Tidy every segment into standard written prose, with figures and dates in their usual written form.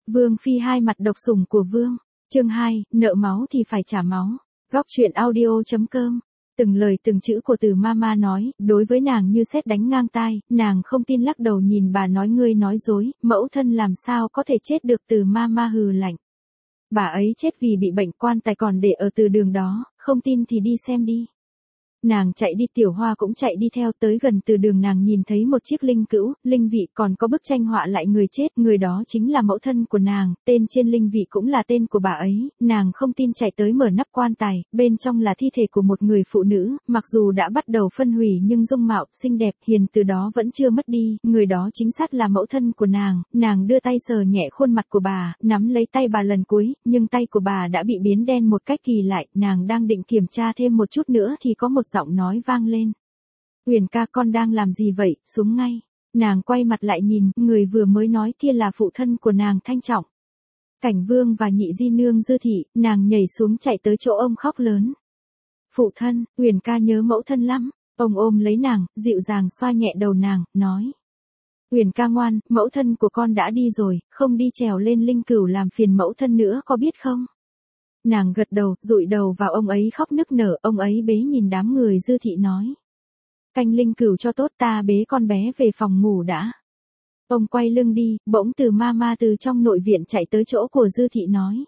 Vương phi hai mặt độc sủng của vương. Chương 2, nợ máu thì phải trả máu. Góc truyện audio.com. Từng lời từng chữ của Từ Mama nói, đối với nàng như sét đánh ngang tai, nàng không tin lắc đầu nhìn bà nói ngươi nói dối, mẫu thân làm sao có thể chết được. Từ Mama hừ lạnh. Bà ấy chết vì bị bệnh, quan tài còn để ở từ đường đó, không tin thì đi xem đi. Nàng chạy đi, Tiểu Hoa cũng chạy đi theo, tới gần từ đường nàng nhìn thấy một chiếc linh cữu, linh vị, còn có bức tranh họa lại người chết, người đó chính là mẫu thân của nàng, tên trên linh vị cũng là tên của bà ấy, nàng không tin chạy tới mở nắp quan tài, bên trong là thi thể của một người phụ nữ, mặc dù đã bắt đầu phân hủy nhưng dung mạo, xinh đẹp, hiền từ đó vẫn chưa mất đi, người đó chính xác là mẫu thân của nàng đưa tay sờ nhẹ khuôn mặt của bà, nắm lấy tay bà lần cuối, nhưng tay của bà đã bị biến đen một cách kỳ lạ, nàng đang định kiểm tra thêm một chút nữa thì có một giọng nói vang lên. Huyền ca, con đang làm gì vậy, xuống ngay. Nàng quay mặt lại nhìn, người vừa mới nói kia là phụ thân của nàng, Thanh Trọng. Cảnh Vương và nhị di nương Dư Thị, nàng nhảy xuống chạy tới chỗ ông khóc lớn. Phụ thân, Huyền ca nhớ mẫu thân lắm. Ông ôm lấy nàng, dịu dàng xoa nhẹ đầu nàng, nói. Huyền ca ngoan, mẫu thân của con đã đi rồi, không đi trèo lên linh cửu làm phiền mẫu thân nữa có biết không? Nàng gật đầu, dụi đầu vào ông ấy khóc nức nở, ông ấy bế nhìn đám người. Dư Thị nói. Canh linh cửu cho tốt, ta bế con bé về phòng ngủ đã. Ông quay lưng đi, bỗng Từ Mama từ trong nội viện chạy tới chỗ của Dư Thị nói.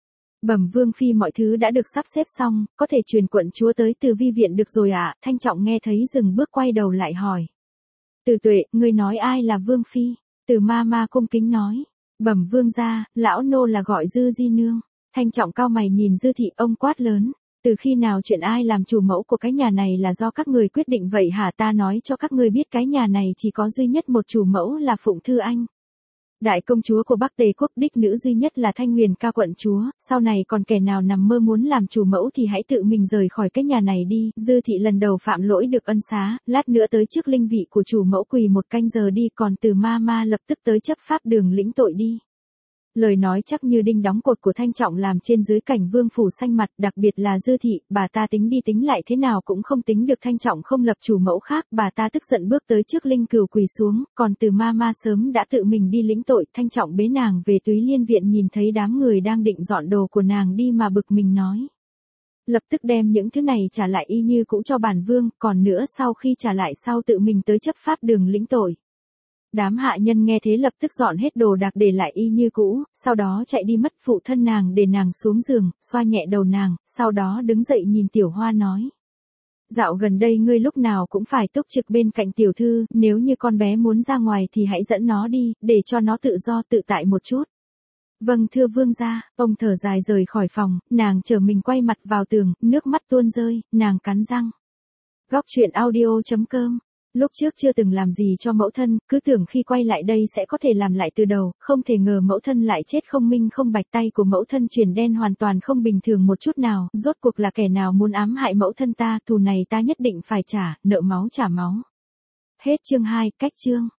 Bẩm Vương phi, mọi thứ đã được sắp xếp xong, có thể truyền quận chúa tới Từ vi viện được rồi ạ. Thanh Trọng nghe thấy dừng bước quay đầu lại hỏi. Từ Tuệ, ngươi nói ai là Vương phi? Từ Mama cung kính nói. Bẩm Vương gia, lão nô là gọi Dư di nương. Thanh Trọng cao mày nhìn Dư Thị, ông quát lớn. Từ khi nào chuyện ai làm chủ mẫu của cái nhà này là do các người quyết định vậy hả? Ta nói cho các ngươi biết cái nhà này chỉ có duy nhất một chủ mẫu là Phụng Thư Anh. Đại công chúa của Bắc Tề quốc, đích nữ duy nhất là Thanh Huyền ca quận chúa, sau này còn kẻ nào nằm mơ muốn làm chủ mẫu thì hãy tự mình rời khỏi cái nhà này đi. Dư Thị lần đầu phạm lỗi được ân xá, lát nữa tới trước linh vị của chủ mẫu quỳ một canh giờ đi, còn Từ Mama lập tức tới chấp pháp đường lĩnh tội đi. Lời nói chắc như đinh đóng cột của Thanh Trọng làm trên dưới Cảnh Vương phủ xanh mặt, đặc biệt là Dư Thị, bà ta tính đi tính lại thế nào cũng không tính được Thanh Trọng không lập chủ mẫu khác, bà ta tức giận bước tới trước linh cửu quỳ xuống, còn Từ Mama sớm đã tự mình đi lĩnh tội. Thanh Trọng bế nàng về Túy Liên viện, nhìn thấy đám người đang định dọn đồ của nàng đi mà bực mình nói. Lập tức đem những thứ này trả lại y như cũ cho bản vương, còn nữa sau khi trả lại sau tự mình tới chấp pháp đường lĩnh tội. Đám hạ nhân nghe thế lập tức dọn hết đồ đạc để lại y như cũ, sau đó chạy đi mất. Phụ thân nàng để nàng xuống giường, xoa nhẹ đầu nàng, sau đó đứng dậy nhìn Tiểu Hoa nói. Dạo gần đây ngươi lúc nào cũng phải túc trực bên cạnh tiểu thư, nếu như con bé muốn ra ngoài thì hãy dẫn nó đi, để cho nó tự do tự tại một chút. Vâng thưa vương gia. Ông thở dài rời khỏi phòng, nàng trở mình quay mặt vào tường, nước mắt tuôn rơi, nàng cắn răng. Góc truyện audio.com. Lúc trước chưa từng làm gì cho mẫu thân, cứ tưởng khi quay lại đây sẽ có thể làm lại từ đầu, không thể ngờ mẫu thân lại chết không minh không bạch, tay của mẫu thân chuyển đen hoàn toàn không bình thường một chút nào, rốt cuộc là kẻ nào muốn ám hại mẫu thân ta, thù này ta nhất định phải trả, nợ máu trả máu. Hết chương 2, cách chương.